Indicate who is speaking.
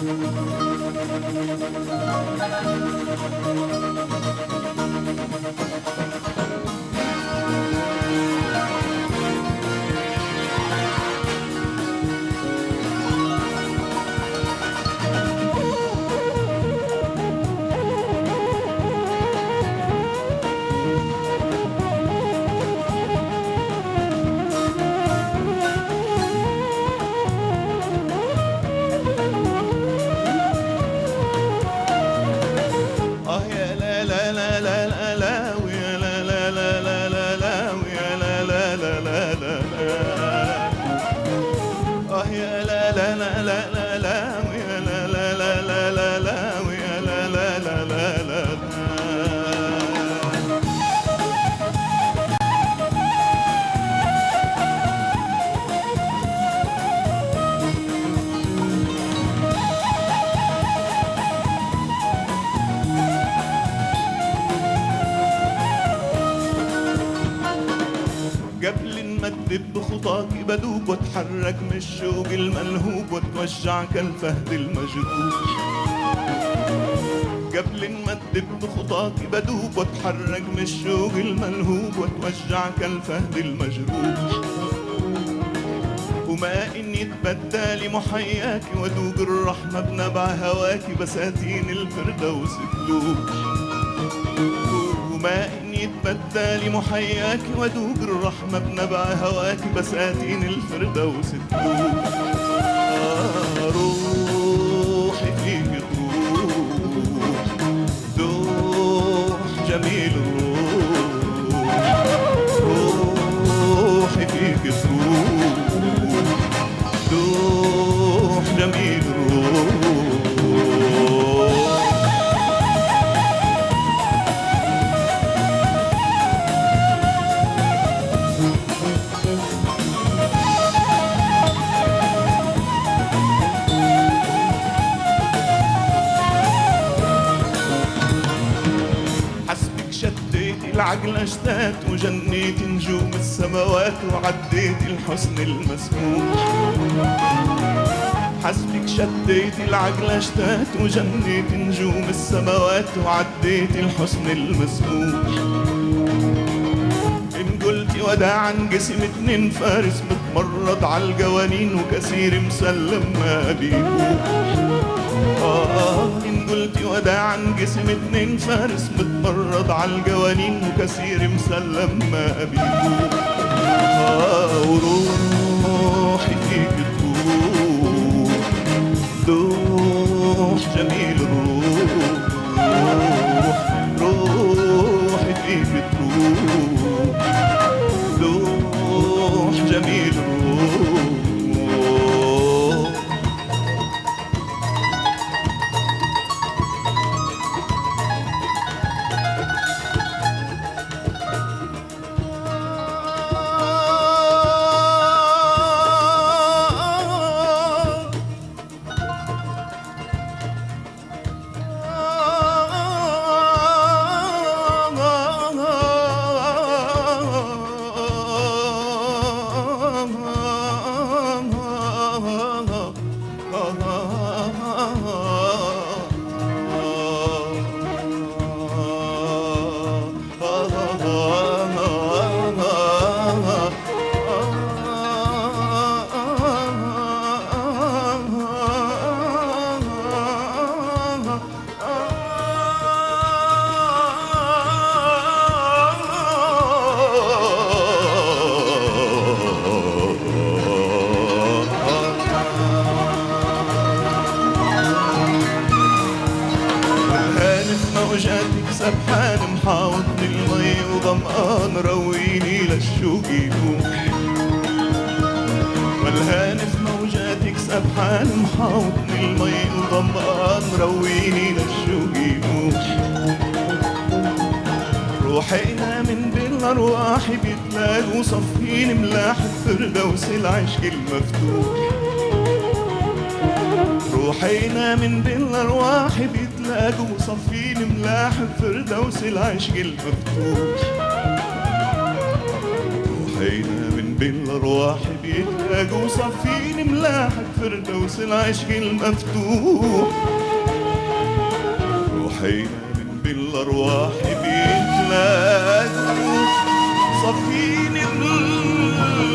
Speaker 1: قبل نمدد بخطاك بدوب واتحرك من الشوق الملهوب واتوجع كالفهد المجروح. قبل نمدد بخطاك بدوب واتحرك من الشوق الملهوب واتوجع كالفهد المجروح. وما إن يتبدى محياك ودوق الرحمة بنبع هواك بساتين الفردوس تلوح. وما إن يتبدى محياك ودوق الرحمة بنبع هواك بساتين الفردوس تلوح. روحي فيك تروح دوح جميل الروح. روحي فيك تروح دوح جميل الروح. العقل اشتات وجنيت نجوم السماوات وعديت الحسن المسموح. حسبك شديت العقل اشتات وجنيت نجوم السماوات وعديت الحسن المسموح. إن قلت وداعا قسم اتنين فارس متمرد عالقوانين وكثير مسلم ما بيبوح. إن قلت وداعا قسم اتنين فارس متمرد عالقوانين وكثير مسلم ما بيبوح. وروحي فيك تروح دوح جميل الروح. روحي فيك تروح دوح جميل الروح. سبحان محاوطني المي وظمآن رويني للشوق يروح. والهان في موجاتك سبحان محاوطني المي وظمآن رويني للشوق يروح. روحينا من بين الأرواح بيتلاقوا صفين ملاح الفردوس العشق المفتوح. روحينا من بين الأرواح بيتلاقوا صفين ملاح الفردوس العشق المفتوح. روحينا من بين الأرواح بيتلاقوا صافين ملاحة فردوس العشق المفتوح. روحينا من بين الأرواح بيتلاقوا صافين